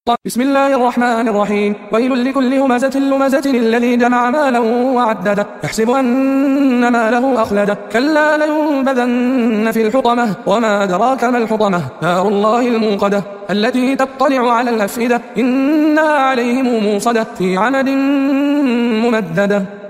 بسم الله الرحمن الرحيم. ويل لكل همزة لمزة الذي جمع مالا وعدده يحسب أن ماله أخلده كلا لينبذن في الحطمة وما أدراك ما الحطمة نار الله الموقدة التي تطلع على الأفئدة إنها عليهم موصدة في عمد ممددة.